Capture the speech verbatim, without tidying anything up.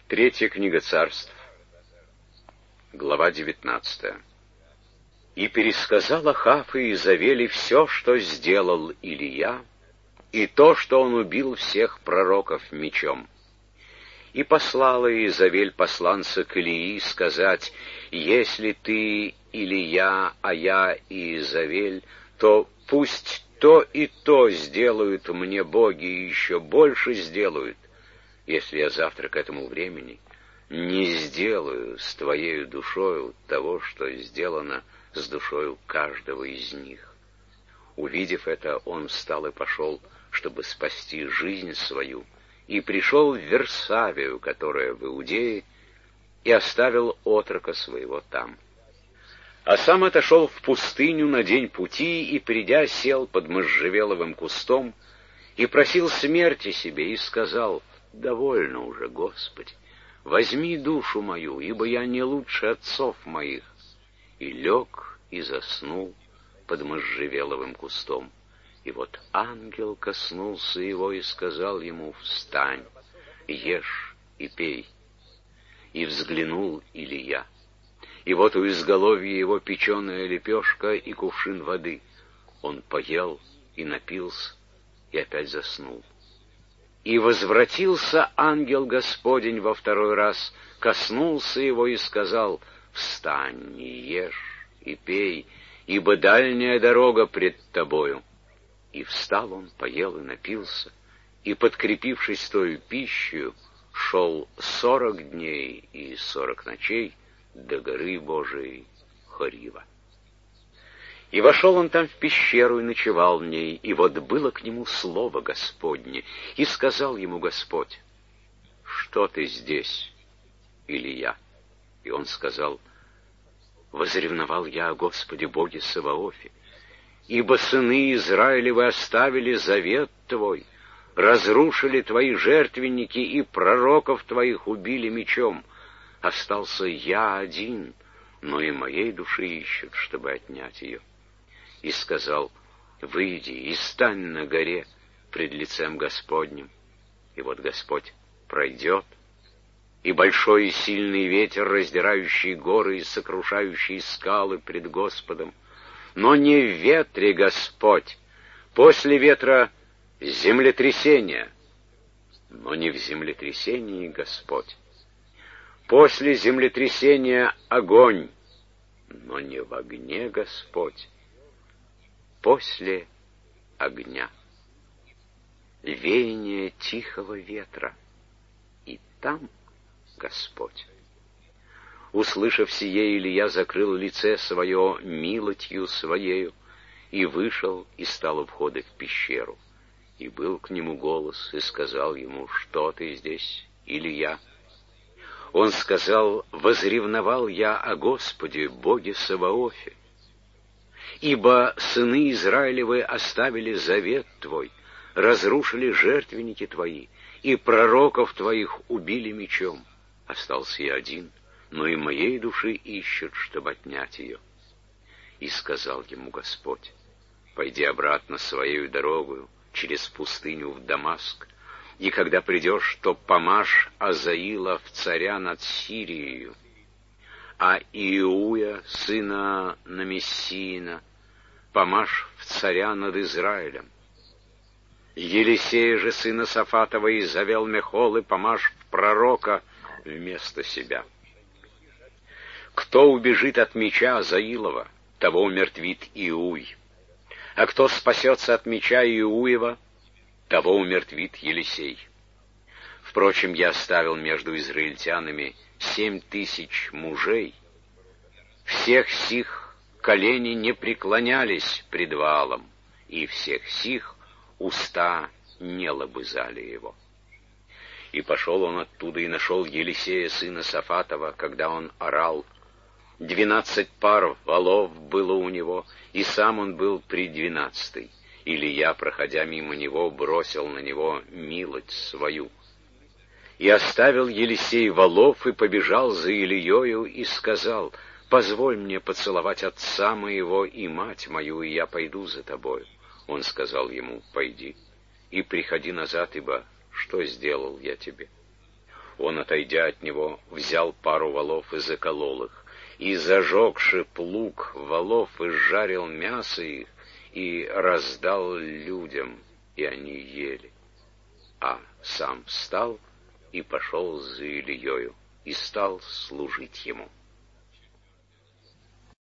Третья книга Царств, глава девятнадцатая. «И пересказал Ахав и Иезавели все, что сделал Илия, и то, что он убил всех пророков мечом. И послала Иезавель посланца к Илии сказать: если ты Илия, а я Иезавель, то пусть то и то сделают мне боги, и еще больше сделают, если я завтра к этому времени не сделаю с твоею душою того, что сделано с душою каждого из них». Увидев это, он встал и пошел, чтобы спасти жизнь свою, и пришел в Версавию, которая в Иудее, и оставил отрока своего там. А сам отошел в пустыню на день пути, и, придя, сел под можжевеловым кустом, и просил смерти себе, и сказал: «Довольно уже, Господи, возьми душу мою, ибо я не лучше отцов моих». И лег, и заснул под можжевеловым кустом. И вот ангел коснулся его и сказал ему: «Встань, ешь и пей». И взглянул Илия, и вот у изголовья его печеная лепешка и кувшин воды. Он поел и напился, и опять заснул. И возвратился ангел Господень во второй раз, коснулся его и сказал: «Встань, и ешь, и пей, ибо дальняя дорога пред тобою». И встал он, поел и напился, и, подкрепившись той пищей, шел сорок дней и сорок ночей до горы Божией Хорива. И вошел он там в пещеру и ночевал в ней, и вот было к нему слово Господне, и сказал ему Господь: «Что ты здесь, Илия?» И он сказал: «Возревновал я о Господе Боге Саваофе, ибо сыны Израилевы оставили завет твой, разрушили твои жертвенники и пророков твоих убили мечом. Остался я один, но и моей души ищут, чтобы отнять ее». И сказал: «Выйди и стань на горе пред лицем Господним». И вот Господь пройдет, и большой и сильный ветер, раздирающий горы и сокрушающий скалы пред Господом. Но не в ветре Господь, после ветра землетрясение, но не в землетрясении Господь. После землетрясения огонь, но не в огне Господь. После огня веяние тихого ветра, и там Господь. Услышав сие, Илия закрыл лице свое милостью своею, и вышел, и стал у входа в пещеру. И был к нему голос, и сказал ему: «Что ты здесь, Илия?» Он сказал: «Возревновал я о Господе, Боге Саваофе, ибо сыны Израилевы оставили завет твой, разрушили жертвенники твои, и пророков твоих убили мечом. Остался я один, но и моей души ищут, чтобы отнять ее». И сказал ему Господь: «Пойди обратно своею дорогою через пустыню в Дамаск, и когда придешь, то помажь Азаила в царя над Сирией, а Иуя, сына Намессиина, помажь в царя над Израилем. Елисея же, сына Сафатова, и завел Мехол, и помажь в пророка вместо себя. Кто убежит от меча Азаилова, того умертвит Иуй, а кто спасется от меча Иуева, того умертвит Елисей. Впрочем, я оставил между израильтянами семь тысяч мужей. Всех сих колени не преклонялись пред Ваалом, и всех сих уста не лобызали его». И пошел он оттуда и нашел Елисея, сына Сафатова, когда он орал. Двенадцать пар волов было у него, и сам он был при двенадцатой. Илия, проходя мимо него, бросил на него милость свою. И оставил Елисей волов и побежал за Илиею и сказал: «Позволь мне поцеловать отца моего и мать мою, и я пойду за тобою». Он сказал ему: «Пойди и приходи назад, ибо что сделал я тебе?» Он, отойдя от него, взял пару валов и заколол их, и, зажегши плуг валов, изжарил мясо их и раздал людям, и они ели. А сам встал и пошел за Илиею, и стал служить ему.